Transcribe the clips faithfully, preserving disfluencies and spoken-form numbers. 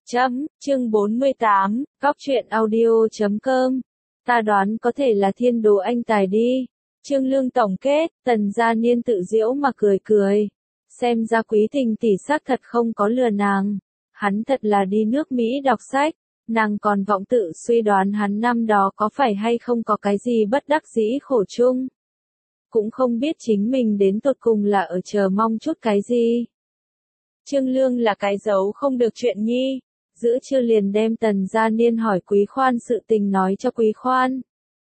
Chấm, chương bốn mươi tám, cóc truyện audio chấm com. Ta đoán có thể là thiên đồ anh tài đi. Trương Lương tổng kết, Tần Gia Niên tự giễu mà cười cười. Xem ra Quý Tình tỷ xác thật không có lừa nàng. Hắn thật là đi nước Mỹ đọc sách. Nàng còn vọng tự suy đoán hắn năm đó có phải hay không có cái gì bất đắc dĩ khổ chung. Cũng không biết chính mình đến tột cùng là ở chờ mong chút cái gì. Trương Lương là cái giấu không được chuyện nhi. Giữa trưa liền đem Tần Gia Niên hỏi Quý Khoan sự tình nói cho Quý Khoan.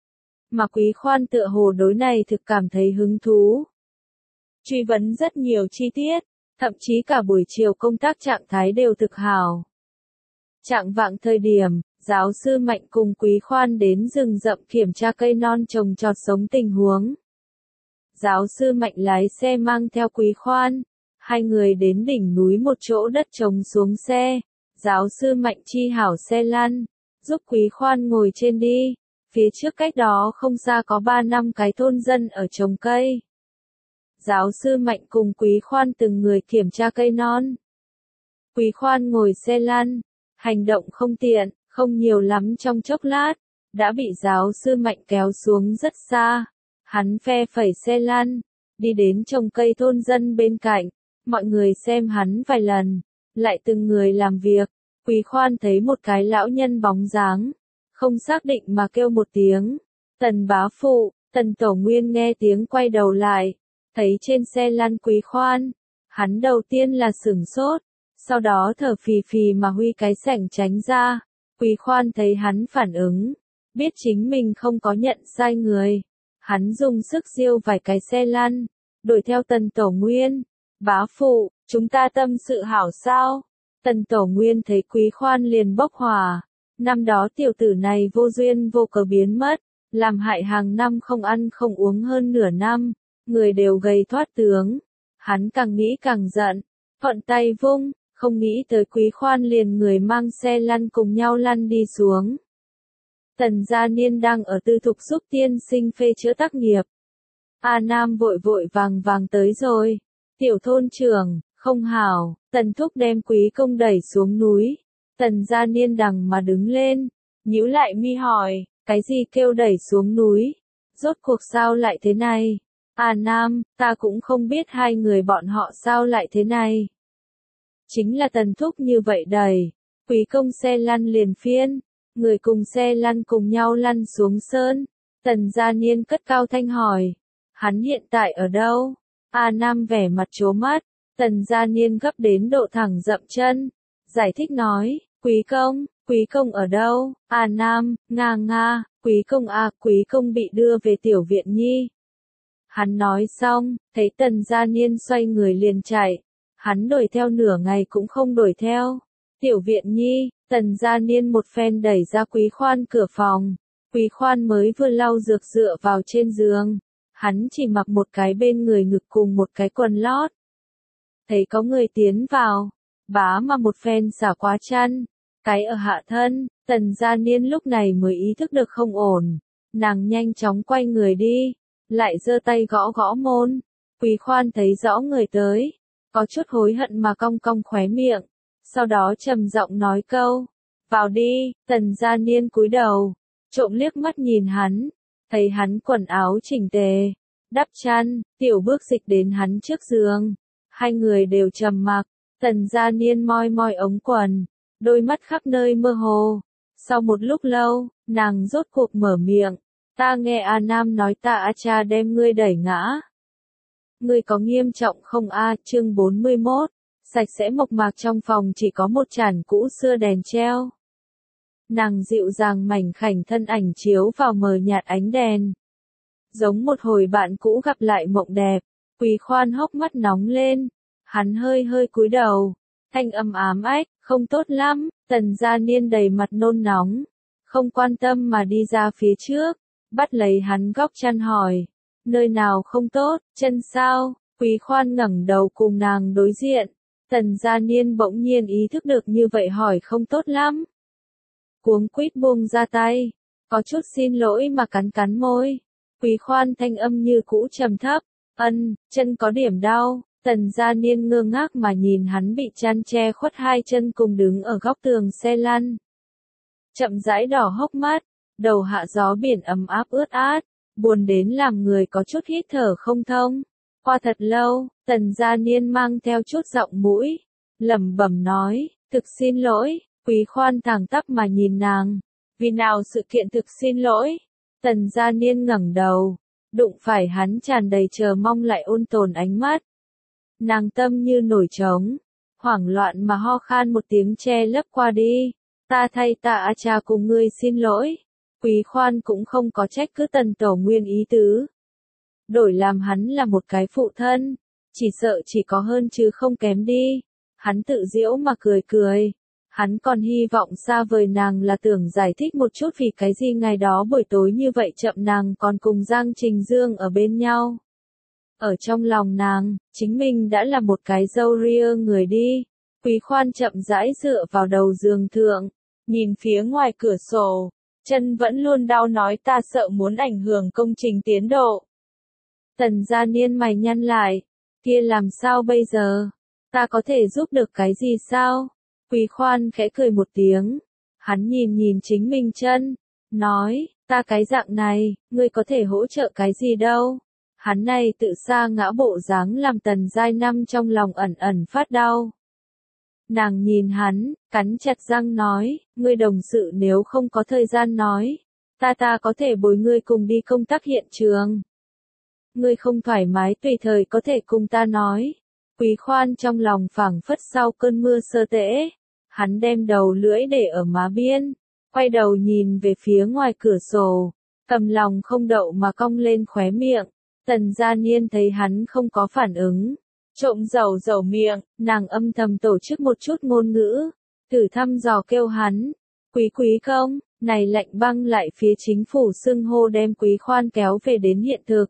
Mà Quý Khoan tựa hồ đối này thực cảm thấy hứng thú. Truy vấn rất nhiều chi tiết, thậm chí cả buổi chiều công tác trạng thái đều thực hào. Trạng vạng thời điểm, giáo sư Mạnh cùng Quý Khoan đến rừng rậm kiểm tra cây non trồng trọt sống tình huống. Giáo sư Mạnh lái xe mang theo Quý Khoan, hai người đến đỉnh núi một chỗ đất trống xuống xe. Giáo sư Mạnh chi hảo xe lăn, giúp Quý Khoan ngồi trên đi, phía trước cách đó không xa có ba năm cái thôn dân ở trồng cây. Giáo sư Mạnh cùng Quý Khoan từng người kiểm tra cây non. Quý Khoan ngồi xe lăn, hành động không tiện, không nhiều lắm trong chốc lát, đã bị giáo sư Mạnh kéo xuống rất xa. Hắn phe phẩy xe lăn, đi đến trồng cây thôn dân bên cạnh, mọi người xem hắn vài lần. Lại từng người làm việc, Quý Khoan thấy một cái lão nhân bóng dáng, không xác định mà kêu một tiếng, Tần bá phụ. Tần Tổ Nguyên nghe tiếng quay đầu lại, thấy trên xe lăn Quý Khoan, hắn đầu tiên là sửng sốt, sau đó thở phì phì mà huy cái sảnh tránh ra. Quý Khoan thấy hắn phản ứng, biết chính mình không có nhận sai người, hắn dùng sức giêu vài cái xe lăn, đuổi theo Tần Tổ Nguyên. Bá phụ, chúng ta tâm sự hảo sao? Tần Tổ Nguyên thấy Quý Khoan liền bốc hỏa. Năm đó tiểu tử này vô duyên vô cớ biến mất, làm hại hàng năm không ăn không uống hơn nửa năm, người đều gầy thoát tướng. Hắn càng nghĩ càng giận, thuận tay vung, không nghĩ tới Quý Khoan liền người mang xe lăn cùng nhau lăn đi xuống. Tần Gia Niên đang ở tư thục giúp tiên sinh phê chữa tác nghiệp. A Nam vội vội vàng vàng tới rồi. Tiểu thôn trưởng, không hảo, Tần Thúc đem Quý Công đẩy xuống núi. Tần Gia Niên đằng mà đứng lên, nhíu lại mi hỏi, cái gì kêu đẩy xuống núi? Rốt cuộc sao lại thế này? À Nam, ta cũng không biết hai người bọn họ sao lại thế này. Chính là Tần Thúc như vậy đẩy, Quý Công xe lăn liền phiên, người cùng xe lăn cùng nhau lăn xuống sơn. Tần Gia Niên cất cao thanh hỏi, hắn hiện tại ở đâu? A Nam vẻ mặt trố mắt, Tần Gia Niên gấp đến độ thẳng dậm chân, giải thích nói, Quý Công, Quý Công ở đâu? A Nam, nga nga, Quý Công à, Quý Công bị đưa về tiểu viện nhi. Hắn nói xong, thấy Tần Gia Niên xoay người liền chạy, hắn đuổi theo nửa ngày cũng không đuổi theo. Tiểu viện nhi, Tần Gia Niên một phen đẩy ra Quý Khoan cửa phòng, Quý Khoan mới vừa lau dược dựa vào trên giường. Hắn chỉ mặc một cái bên người ngực cùng một cái quần lót. Thấy có người tiến vào, bá mà một phen xả quá chăn, cái ở hạ thân. Tần Gia Niên lúc này mới ý thức được không ổn, nàng nhanh chóng quay người đi, lại giơ tay gõ gõ môn. Quý Khoan thấy rõ người tới, có chút hối hận mà cong cong khóe miệng, sau đó trầm giọng nói câu, vào đi. Tần Gia Niên cúi đầu, trộm liếc mắt nhìn hắn. Thấy hắn quần áo chỉnh tề, đắp chăn, tiểu bước dịch đến hắn trước giường. Hai người đều trầm mặc, Tần Gia Niên moi moi ống quần, đôi mắt khắp nơi mơ hồ. Sau một lúc lâu, nàng rốt cuộc mở miệng, ta nghe A Nam nói ta A cha đem ngươi đẩy ngã. Ngươi có nghiêm trọng không a? Chương bốn mươi mốt, sạch sẽ mộc mạc trong phòng chỉ có một chản cũ xưa đèn treo. Nàng dịu dàng mảnh khảnh thân ảnh chiếu vào mờ nhạt ánh đèn. Giống một hồi bạn cũ gặp lại mộng đẹp. Quý Khoan hốc mắt nóng lên. Hắn hơi hơi cúi đầu. Thanh âm ám ách, không tốt lắm. Tần Gia Niên đầy mặt nôn nóng. Không quan tâm mà đi ra phía trước. Bắt lấy hắn góc chăn hỏi. Nơi nào không tốt, chân sao? Quý Khoan ngẩng đầu cùng nàng đối diện. Tần Gia Niên bỗng nhiên ý thức được như vậy hỏi không tốt lắm. Cuống quýt buông ra tay, có chút xin lỗi mà cắn cắn môi. Quý Khoan thanh âm như cũ trầm thấp, ân, chân có điểm đau, Tần Gia Niên ngơ ngác mà nhìn hắn bị chăn che khuất hai chân cùng đứng ở góc tường xe lăn. Chậm rãi đỏ hốc mắt, đầu hạ gió biển ấm áp ướt át, buồn đến làm người có chút hít thở không thông. Qua thật lâu, Tần Gia Niên mang theo chút giọng mũi, lẩm bẩm nói, thực xin lỗi, Quý Khoan thẳng tắp mà nhìn nàng. Vì nào sự kiện thực xin lỗi? Tần Gia Niên ngẩng đầu, đụng phải hắn tràn đầy chờ mong lại ôn tồn ánh mắt. Nàng tâm như nổi trống, hoảng loạn mà ho khan một tiếng che lấp qua đi. Ta thay Tạ Cha cùng ngươi xin lỗi. Quý Khoan cũng không có trách cứ Tần Tổ Nguyên ý tứ. Đổi làm hắn là một cái phụ thân, chỉ sợ chỉ có hơn chứ không kém đi. Hắn tự giễu mà cười cười. Hắn còn hy vọng xa vời nàng là tưởng giải thích một chút vì cái gì ngày đó buổi tối như vậy chậm nàng còn cùng Giang Trình Dương ở bên nhau. Ở trong lòng nàng, chính mình đã là một cái dâu ria người đi. Quý Khoan chậm rãi dựa vào đầu giường thượng, nhìn phía ngoài cửa sổ, chân vẫn luôn đau nói ta sợ muốn ảnh hưởng công trình tiến độ. Tần Gia Niên mày nhăn lại, kia làm sao bây giờ? Ta có thể giúp được cái gì sao? Quý Khoan khẽ cười một tiếng, hắn nhìn nhìn chính mình chân, nói, ta cái dạng này, ngươi có thể hỗ trợ cái gì đâu? Hắn này tự sa ngã bộ dáng làm Tần Giai Năm trong lòng ẩn ẩn phát đau. Nàng nhìn hắn, cắn chặt răng nói, ngươi đồng sự nếu không có thời gian nói, ta ta có thể bồi ngươi cùng đi công tác hiện trường. Ngươi không thoải mái tùy thời có thể cùng ta nói. Quý Khoan trong lòng phảng phất sau cơn mưa sơ tễ, hắn đem đầu lưỡi để ở má biên, quay đầu nhìn về phía ngoài cửa sổ, cầm lòng không đậu mà cong lên khóe miệng. Tần Gia Niên thấy hắn không có phản ứng, trộm dầu dầu miệng, nàng âm thầm tổ chức một chút ngôn ngữ, thử thăm dò kêu hắn, Quý Quý công, này lạnh băng lại phía chính phủ xưng hô đem Quý Khoan kéo về đến hiện thực.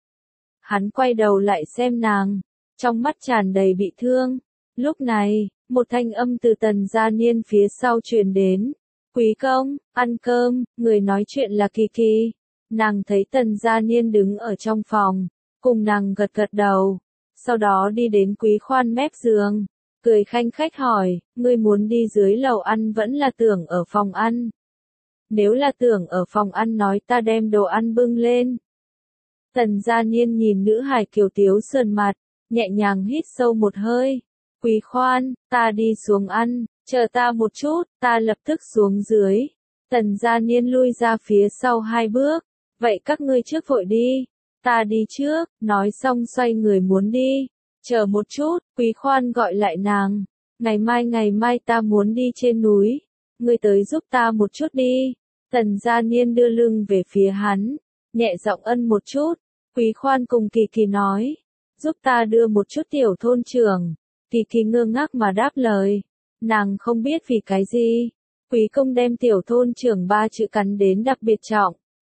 Hắn quay đầu lại xem nàng, trong mắt tràn đầy bị thương. Lúc này, một thanh âm từ Tần Gia Niên phía sau truyền đến, Quý công, ăn cơm, người nói chuyện là Kỳ Kỳ. Nàng thấy Tần Gia Niên đứng ở trong phòng, cùng nàng gật gật đầu, sau đó đi đến Quý Khoan mép giường, cười khanh khách hỏi, ngươi muốn đi dưới lầu ăn vẫn là tưởng ở phòng ăn? Nếu là tưởng ở phòng ăn nói ta đem đồ ăn bưng lên. Tần Gia Niên nhìn nữ hài kiều tiếu sườn mặt, nhẹ nhàng hít sâu một hơi. Quý Khoan, ta đi xuống ăn, chờ ta một chút, ta lập tức xuống dưới. Tần Gia Niên lui ra phía sau hai bước. Vậy các ngươi trước vội đi, ta đi trước, nói xong xoay người muốn đi. Chờ một chút, Quý Khoan gọi lại nàng, ngày mai ngày mai ta muốn đi trên núi, ngươi tới giúp ta một chút đi. Tần Gia Niên đưa lưng về phía hắn, nhẹ giọng ân một chút. Quý Khoan cùng Kỳ Kỳ nói, giúp ta đưa một chút tiểu thôn trưởng. Kỳ Kỳ ngơ ngác mà đáp lời, nàng không biết vì cái gì. Quý công đem tiểu thôn trưởng ba chữ cắn đến đặc biệt trọng.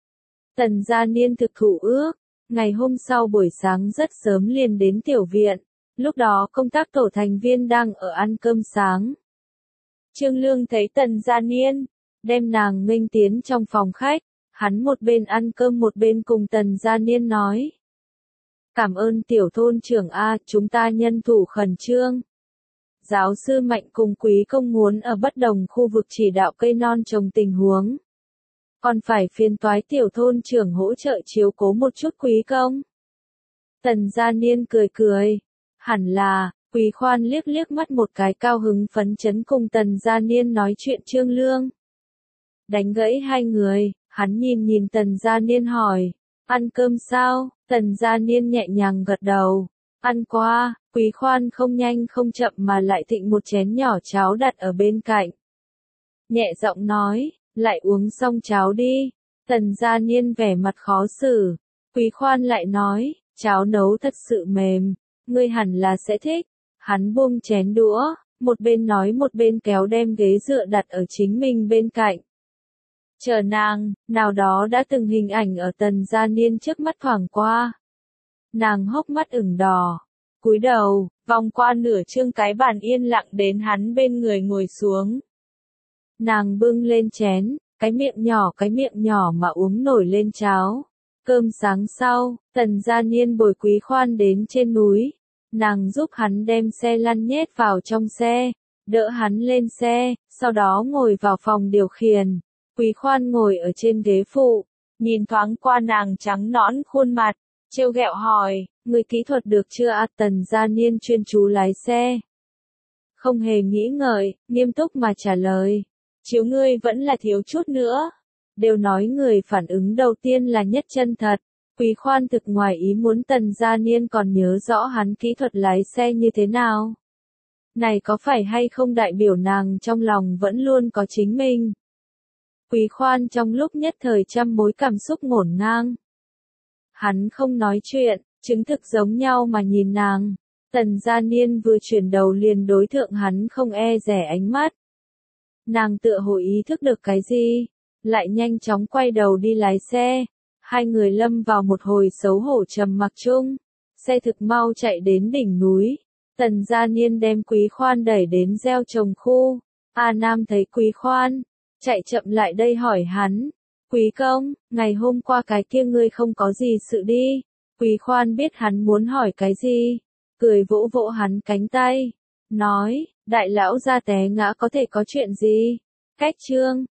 Tần Gia Niên thực thủ ước, ngày hôm sau buổi sáng rất sớm liền đến tiểu viện, lúc đó công tác tổ thành viên đang ở ăn cơm sáng. Trương Lương thấy Tần Gia Niên, đem nàng nghênh tiến trong phòng khách, hắn một bên ăn cơm một bên cùng Tần Gia Niên nói. Cảm ơn tiểu thôn trưởng A, chúng ta nhân thủ khẩn trương. Giáo sư Mạnh cùng Quý công muốn ở bất đồng khu vực chỉ đạo cây non trồng tình huống. Còn phải phiền toái tiểu thôn trưởng hỗ trợ chiếu cố một chút Quý công. Tần Gia Niên cười cười. Hẳn là, Quý Khoan liếc liếc mắt một cái cao hứng phấn chấn cùng Tần Gia Niên nói chuyện Trương Lương. Đánh gãy hai người, hắn nhìn nhìn Tần Gia Niên hỏi, ăn cơm sao? Tần Gia Niên nhẹ nhàng gật đầu. Ăn qua, Quý Khoan không nhanh không chậm mà lại thịnh một chén nhỏ cháo đặt ở bên cạnh. Nhẹ giọng nói, lại uống xong cháo đi. Tần Gia Niên vẻ mặt khó xử. Quý Khoan lại nói, cháo nấu thật sự mềm, ngươi hẳn là sẽ thích. Hắn buông chén đũa, một bên nói một bên kéo đem ghế dựa đặt ở chính mình bên cạnh. Chờ nàng, nào đó đã từng hình ảnh ở Tần Gia Niên trước mắt thoảng qua. Nàng hốc mắt ửng đỏ, cúi đầu, vòng qua nửa chương cái bàn yên lặng đến hắn bên người ngồi xuống. Nàng bưng lên chén, cái miệng nhỏ cái miệng nhỏ mà uống nổi lên cháo. Cơm sáng sau, Tần Gia Niên bồi Quý Khoan đến trên núi. Nàng giúp hắn đem xe lăn nhét vào trong xe, đỡ hắn lên xe, sau đó ngồi vào phòng điều khiển. Quý Khoan ngồi ở trên ghế phụ, nhìn thoáng qua nàng trắng nõn khuôn mặt, trêu ghẹo hỏi, người kỹ thuật được chưa ạ? Tần Gia Niên chuyên chú lái xe. Không hề nghĩ ngợi, nghiêm túc mà trả lời. Chiếu ngươi vẫn là thiếu chút nữa. Đều nói người phản ứng đầu tiên là nhất chân thật. Quý Khoan thực ngoài ý muốn Tần Gia Niên còn nhớ rõ hắn kỹ thuật lái xe như thế nào. Này có phải hay không đại biểu nàng trong lòng vẫn luôn có chính mình. Quý Khoan trong lúc nhất thời trăm mối cảm xúc ngổn ngang. Hắn không nói chuyện, chứng thực giống nhau mà nhìn nàng. Tần Gia Niên vừa chuyển đầu liền đối thượng hắn không e dè ánh mắt. Nàng tựa hồ ý thức được cái gì, lại nhanh chóng quay đầu đi lái xe. Hai người lâm vào một hồi xấu hổ trầm mặc chung. Xe thực mau chạy đến đỉnh núi. Tần Gia Niên đem Quý Khoan đẩy đến gieo trồng khu. A Nam thấy Quý Khoan, chạy chậm lại đây hỏi hắn. Quý công, ngày hôm qua cái kia ngươi không có gì sự đi. Quý Khoan biết hắn muốn hỏi cái gì, cười vỗ vỗ hắn cánh tay, nói, đại lão gia té ngã có thể có chuyện gì? Cách chương